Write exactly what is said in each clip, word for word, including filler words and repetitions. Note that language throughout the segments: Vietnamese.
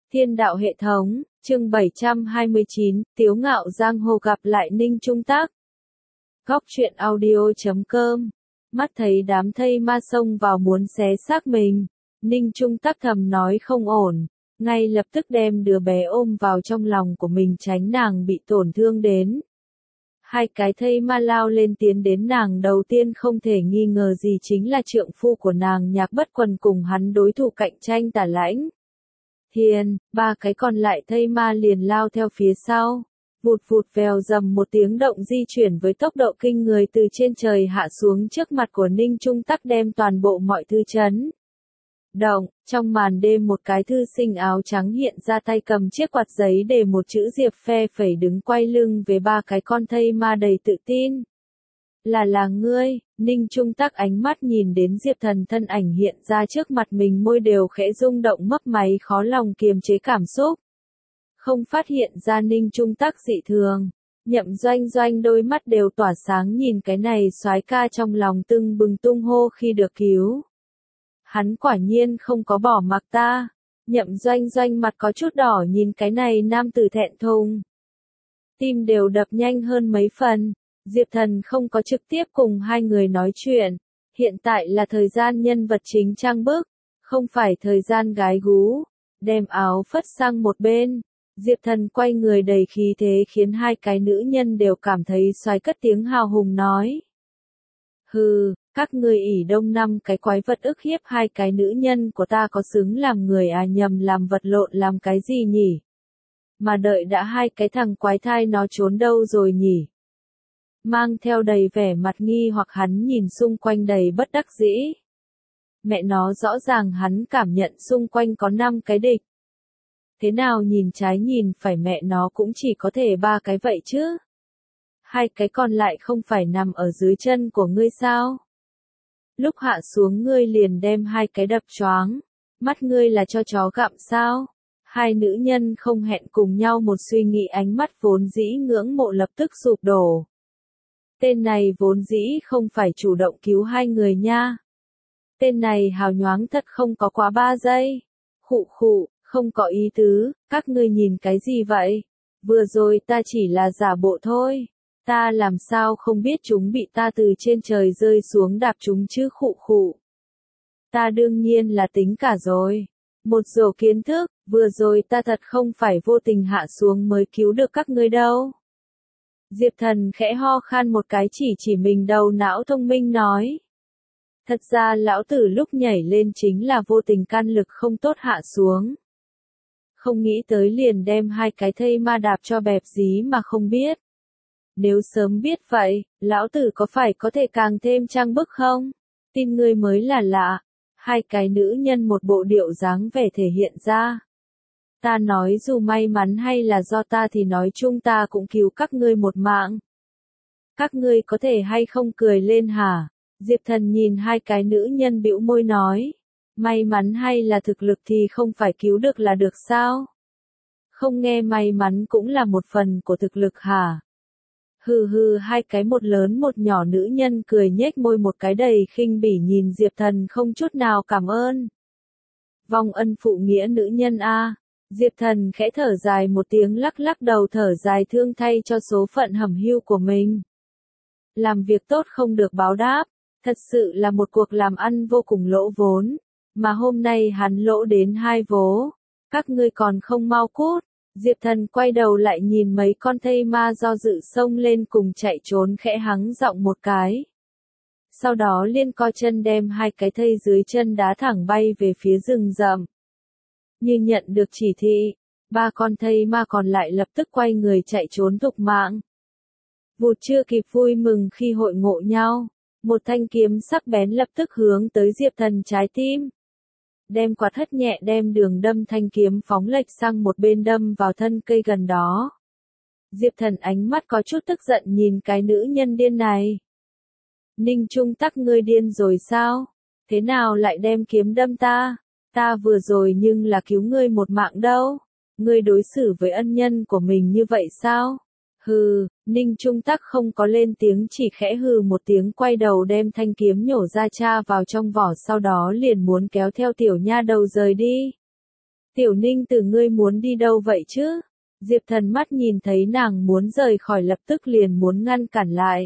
Thiên đạo hệ thống, chương bảy trăm hai mươi chín, Tiếu ngạo giang hồ gặp lại Ninh Trung Tác. Góc truyện audio chấm com. Mắt thấy đám thây ma xông vào muốn xé xác mình, Ninh Trung Tác thầm nói không ổn, ngay lập tức đem đứa bé ôm vào trong lòng của mình tránh nàng bị tổn thương đến. Hai cái thây ma lao lên tiến đến nàng, đầu tiên không thể nghi ngờ gì chính là trượng phu của nàng Nhạc Bất Quần cùng hắn đối thủ cạnh tranh Tả Lãnh Thiên. Ba cái còn lại thây ma liền lao theo phía sau, vụt vụt vèo dầm một tiếng động di chuyển với tốc độ kinh người từ trên trời hạ xuống trước mặt của Ninh Trung Tắc, đem toàn bộ mọi thứ chấn động. Trong màn đêm một cái thư sinh áo trắng hiện ra, tay cầm chiếc quạt giấy để một chữ Diệp phe phẩy, đứng quay lưng về ba cái con thây ma đầy tự tin. Là là ngươi. Ninh Trung Tắc ánh mắt nhìn đến Diệp Thần thân ảnh hiện ra trước mặt mình, môi đều khẽ rung động mấp máy, khó lòng kiềm chế cảm xúc. Không phát hiện ra Ninh Trung Tắc dị thường, Nhậm Doanh Doanh đôi mắt đều tỏa sáng nhìn cái này soái ca, trong lòng tưng bừng tung hô khi được cứu. Hắn quả nhiên không có bỏ mặc ta. Nhậm Doanh Doanh mặt có chút đỏ nhìn cái này nam tử thẹn thùng, tim đều đập nhanh hơn mấy phần. Diệp Thần không có trực tiếp cùng hai người nói chuyện, hiện tại là thời gian nhân vật chính trang bức, không phải thời gian gái gú. Đem áo phất sang một bên, Diệp Thần quay người đầy khí thế khiến hai cái nữ nhân đều cảm thấy xoái, cất tiếng hào hùng nói. Hừ, các ngươi ỷ đông năm cái quái vật ức hiếp hai cái nữ nhân của ta, có xứng làm người à? Nhầm làm vật lộn làm cái gì nhỉ? Mà đợi đã, hai cái thằng quái thai nó trốn đâu rồi nhỉ? Mang theo đầy vẻ mặt nghi hoặc hắn nhìn xung quanh đầy bất đắc dĩ. Mẹ nó, rõ ràng hắn cảm nhận xung quanh có năm cái địch. Thế nào nhìn trái nhìn phải mẹ nó cũng chỉ có thể ba cái vậy chứ? Hai cái còn lại không phải nằm ở dưới chân của ngươi sao? Lúc hạ xuống ngươi liền đem hai cái đập choáng, mắt ngươi là cho chó gặm sao? Hai nữ nhân không hẹn cùng nhau một suy nghĩ, ánh mắt vốn dĩ ngưỡng mộ lập tức sụp đổ. Tên này vốn dĩ không phải chủ động cứu hai người nha. Tên này hào nhoáng thật, không có quá ba giây. Khụ khụ, không có ý tứ, các ngươi nhìn cái gì vậy? Vừa rồi ta chỉ là giả bộ thôi. Ta làm sao không biết chúng bị ta từ trên trời rơi xuống đạp chúng chứ? Khụ khụ. Ta đương nhiên là tính cả rồi. Một rổ kiến thức, vừa rồi ta thật không phải vô tình hạ xuống mới cứu được các ngươi đâu. Diệp Thần khẽ ho khan một cái, chỉ chỉ mình đầu não thông minh nói. Thật ra lão tử lúc nhảy lên chính là vô tình, can lực không tốt hạ xuống. Không nghĩ tới liền đem hai cái thây ma đạp cho bẹp dí mà không biết. Nếu sớm biết vậy, lão tử có phải có thể càng thêm trang bức không? Tin ngươi mới là lạ. Hai cái nữ nhân một bộ điệu dáng vẻ thể hiện ra. Ta nói dù may mắn hay là do ta thì nói chung ta cũng cứu các ngươi một mạng. Các ngươi có thể hay không cười lên hả? Diệp Thần nhìn hai cái nữ nhân bĩu môi nói. May mắn hay là thực lực thì không phải cứu được là được sao? Không nghe may mắn cũng là một phần của thực lực hả? Hừ hừ, hai cái một lớn một nhỏ nữ nhân cười nhếch môi một cái đầy khinh bỉ nhìn Diệp Thần không chút nào cảm ơn. Vong ân phụ nghĩa nữ nhân a. Diệp Thần khẽ thở dài một tiếng, lắc lắc đầu thở dài thương thay cho số phận hẩm hiu của mình. Làm việc tốt không được báo đáp, thật sự là một cuộc làm ăn vô cùng lỗ vốn, mà hôm nay hắn lỗ đến hai vố. Các ngươi còn không mau cút. Diệp Thần quay đầu lại nhìn mấy con thây ma do dự xông lên cùng chạy trốn, khẽ hắng giọng một cái. Sau đó liên co chân đem hai cái thây dưới chân đá thẳng bay về phía rừng rậm. Như nhận được chỉ thị, ba con thây ma còn lại lập tức quay người chạy trốn thục mạng. Vụt chưa kịp vui mừng khi hội ngộ nhau, một thanh kiếm sắc bén lập tức hướng tới Diệp Thần trái tim. Đem quạt hất nhẹ, đem đường đâm thanh kiếm phóng lệch sang một bên, đâm vào thân cây gần đó. Diệp Thần ánh mắt có chút tức giận nhìn cái nữ nhân điên này. Ninh Trung Tắc, ngươi điên rồi sao? Thế nào lại đem kiếm đâm ta? Ta vừa rồi nhưng là cứu ngươi một mạng đâu. Ngươi đối xử với ân nhân của mình như vậy sao? Hừ. Ninh Trung Tắc không có lên tiếng, chỉ khẽ hừ một tiếng, quay đầu đem thanh kiếm nhổ ra cha vào trong vỏ, sau đó liền muốn kéo theo tiểu nha đầu rời đi. Tiểu Ninh từ ngươi muốn đi đâu vậy chứ? Diệp Thần mắt nhìn thấy nàng muốn rời khỏi lập tức liền muốn ngăn cản lại.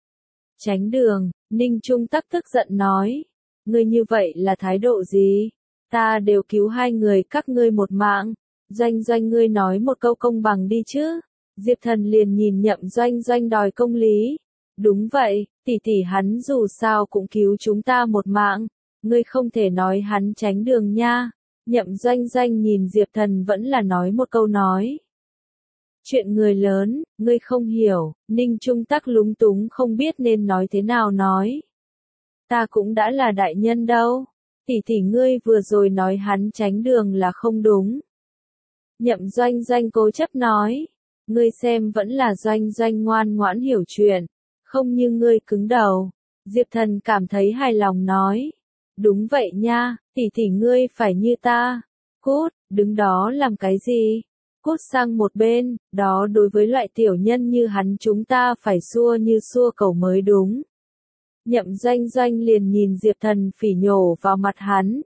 Tránh đường, Ninh Trung Tắc tức giận nói. Ngươi như vậy là thái độ gì? Ta đều cứu hai người các ngươi một mạng. Doanh Doanh ngươi nói một câu công bằng đi chứ. Diệp Thần liền nhìn Nhậm Doanh Doanh đòi công lý. Đúng vậy, tỷ tỷ hắn dù sao cũng cứu chúng ta một mạng. Ngươi không thể nói hắn tránh đường nha. Nhậm Doanh Doanh nhìn Diệp Thần vẫn là nói một câu nói. Chuyện người lớn, ngươi không hiểu, Ninh Trung Tắc lúng túng không biết nên nói thế nào nói. Ta cũng đã là đại nhân đâu, tỷ tỷ ngươi vừa rồi nói hắn tránh đường là không đúng. Nhậm Doanh Doanh cố chấp nói, ngươi xem vẫn là Doanh Doanh ngoan ngoãn hiểu chuyện, không như ngươi cứng đầu. Diệp Thần cảm thấy hài lòng nói, đúng vậy nha, tỷ tỷ ngươi phải như ta. Cút, đứng đó làm cái gì? Cút sang một bên, đó đối với loại tiểu nhân như hắn chúng ta phải xua như xua cẩu mới đúng. Nhậm Doanh Doanh liền nhìn Diệp Thần phỉ nhổ vào mặt hắn.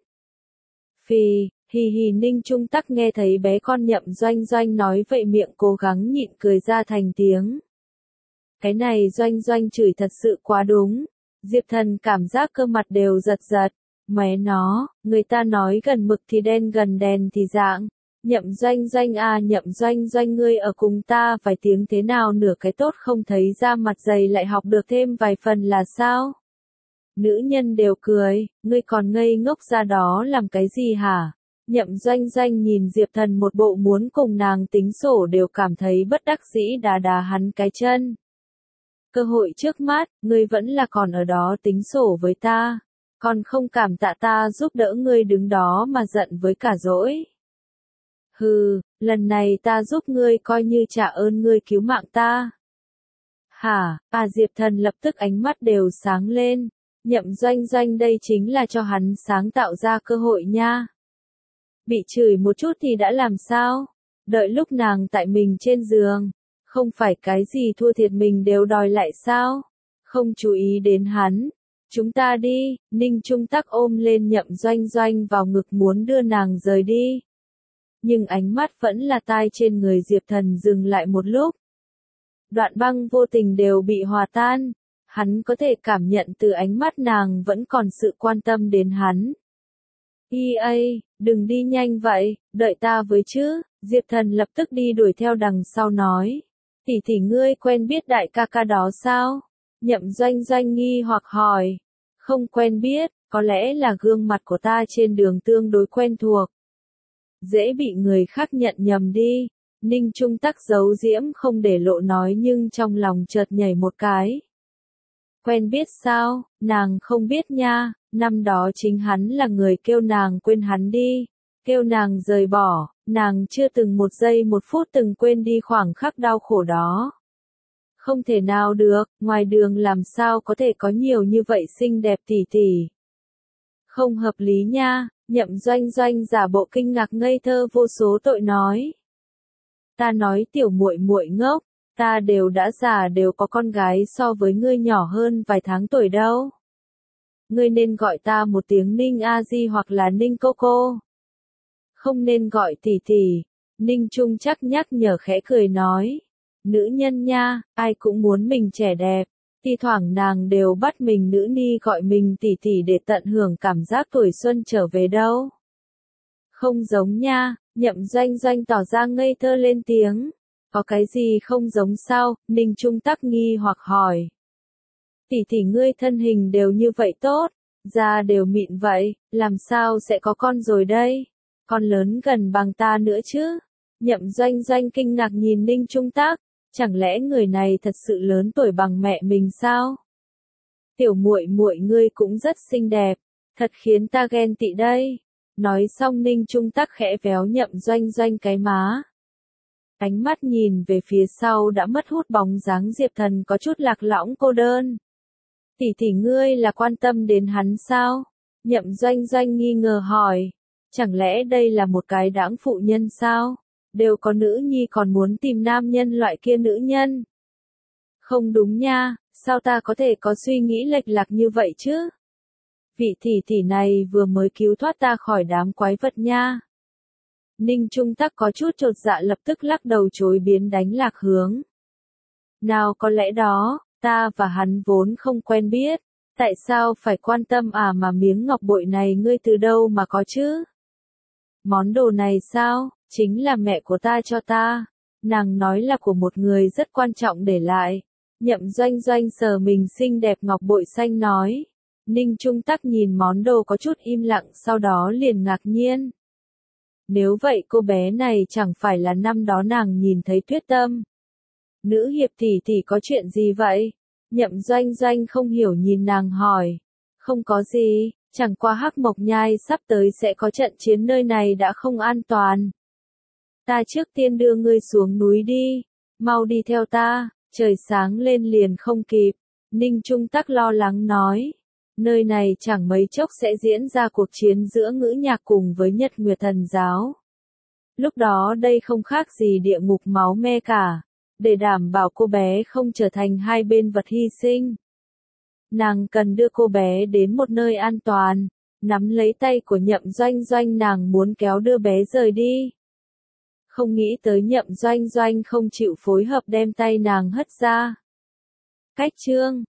Phì, hì hì Ninh Trung Tắc nghe thấy bé con Nhậm Doanh Doanh nói vậy miệng cố gắng nhịn cười ra thành tiếng. Cái này Doanh Doanh chửi thật sự quá đúng. Diệp Thần cảm giác cơ mặt đều giật giật. Mẹ nó, người ta nói gần mực thì đen gần đèn thì dạng. Nhậm Doanh Doanh à Nhậm Doanh Doanh ngươi ở cùng ta vài tiếng thế nào nửa cái tốt không thấy ra mặt dày lại học được thêm vài phần là sao? Nữ nhân đều cười, ngươi còn ngây ngốc ra đó làm cái gì hả? Nhậm Doanh Doanh nhìn Diệp Thần một bộ muốn cùng nàng tính sổ đều cảm thấy bất đắc dĩ đá đá hắn cái chân. Cơ hội trước mắt, ngươi vẫn là còn ở đó tính sổ với ta. Còn không cảm tạ ta giúp đỡ ngươi đứng đó mà giận với cả dỗi. Hừ, lần này ta giúp ngươi coi như trả ơn ngươi cứu mạng ta. Hả, à Diệp Thần lập tức ánh mắt đều sáng lên. Nhậm Doanh Doanh đây chính là cho hắn sáng tạo ra cơ hội nha. Bị chửi một chút thì đã làm sao? Đợi lúc nàng tại mình trên giường. Không phải cái gì thua thiệt mình đều đòi lại sao? Không chú ý đến hắn. Chúng ta đi, Ninh Trung Tắc ôm lên Nhậm Doanh Doanh vào ngực muốn đưa nàng rời đi. Nhưng ánh mắt vẫn là tai trên người Diệp Thần dừng lại một lúc. Đoạn băng vô tình đều bị hòa tan. Hắn có thể cảm nhận từ ánh mắt nàng vẫn còn sự quan tâm đến hắn. i a, đừng đi nhanh vậy, đợi ta với chứ. Diệp Thần lập tức đi đuổi theo đằng sau nói. Tỷ tỷ ngươi quen biết đại ca ca đó sao? Nhậm Doanh Doanh nghi hoặc hỏi. Không quen biết, có lẽ là gương mặt của ta trên đường tương đối quen thuộc. Dễ bị người khác nhận nhầm đi. Ninh Trung Tắc giấu diễm không để lộ nói nhưng trong lòng chợt nhảy một cái. Quen biết sao, nàng không biết nha, năm đó chính hắn là người kêu nàng quên hắn đi. Kêu nàng rời bỏ, nàng chưa từng một giây một phút từng quên đi khoảng khắc đau khổ đó. Không thể nào được, ngoài đường làm sao có thể có nhiều như vậy xinh đẹp tỷ tỷ. Không hợp lý nha, Nhậm Doanh Doanh giả bộ kinh ngạc ngây thơ vô số tội nói. Ta nói tiểu muội muội ngốc, ta đều đã già đều có con gái so với ngươi nhỏ hơn vài tháng tuổi đâu. Ngươi nên gọi ta một tiếng Ninh A Di hoặc là Ninh Cô Cô. Không nên gọi tỷ tỷ. Ninh Trung chắc nhắc nhở khẽ cười nói. Nữ nhân nha, ai cũng muốn mình trẻ đẹp. Thi thoảng nàng đều bắt mình nữ ni gọi mình tỷ tỷ để tận hưởng cảm giác tuổi xuân trở về đâu. Không giống nha, Nhậm Doanh Doanh tỏ ra ngây thơ lên tiếng. Có cái gì không giống sao? Ninh Trung Tắc nghi hoặc hỏi. Tỷ tỷ ngươi thân hình đều như vậy tốt, da đều mịn vậy, làm sao sẽ có con rồi đây? Con lớn gần bằng ta nữa chứ? Nhậm Doanh Doanh kinh ngạc nhìn Ninh Trung Tắc, chẳng lẽ người này thật sự lớn tuổi bằng mẹ mình sao? Tiểu muội muội ngươi cũng rất xinh đẹp, thật khiến ta ghen tị đây. Nói xong Ninh Trung Tắc khẽ véo Nhậm Doanh Doanh cái má. Ánh mắt nhìn về phía sau đã mất hút bóng dáng Diệp Thần có chút lạc lõng cô đơn. Tỷ tỷ ngươi là quan tâm đến hắn sao? Nhậm Doanh Doanh nghi ngờ hỏi. Chẳng lẽ đây là một cái đãng phụ nhân sao? Đều có nữ nhi còn muốn tìm nam nhân loại kia nữ nhân. Không đúng nha, sao ta có thể có suy nghĩ lệch lạc như vậy chứ? Vị tỷ tỷ này vừa mới cứu thoát ta khỏi đám quái vật nha. Ninh Trung Tắc có chút chột dạ lập tức lắc đầu chối biến đánh lạc hướng. Nào có lẽ đó, ta và hắn vốn không quen biết, tại sao phải quan tâm à mà miếng ngọc bội này ngươi từ đâu mà có chứ? Món đồ này sao, chính là mẹ của ta cho ta, nàng nói là của một người rất quan trọng để lại. Nhậm Doanh Doanh sờ mình xinh đẹp ngọc bội xanh nói. Ninh Trung Tắc nhìn món đồ có chút im lặng sau đó liền ngạc nhiên. Nếu vậy cô bé này chẳng phải là năm đó nàng nhìn thấy Tuyết Tâm. Nữ hiệp tỷ tỷ có chuyện gì vậy? Nhậm Doanh Doanh không hiểu nhìn nàng hỏi. Không có gì, chẳng qua Hắc Mộc Nhai sắp tới sẽ có trận chiến nơi này đã không an toàn. Ta trước tiên đưa ngươi xuống núi đi, mau đi theo ta, trời sáng lên liền không kịp. Ninh Trung Tắc lo lắng nói. Nơi này chẳng mấy chốc sẽ diễn ra cuộc chiến giữa Ngữ Nhạc cùng với Nhật Nguyệt Thần Giáo. Lúc đó đây không khác gì địa ngục máu me cả, để đảm bảo cô bé không trở thành hai bên vật hy sinh. Nàng cần đưa cô bé đến một nơi an toàn, nắm lấy tay của Nhậm Doanh Doanh nàng muốn kéo đưa bé rời đi. Không nghĩ tới Nhậm Doanh Doanh không chịu phối hợp đem tay nàng hất ra. Cách chương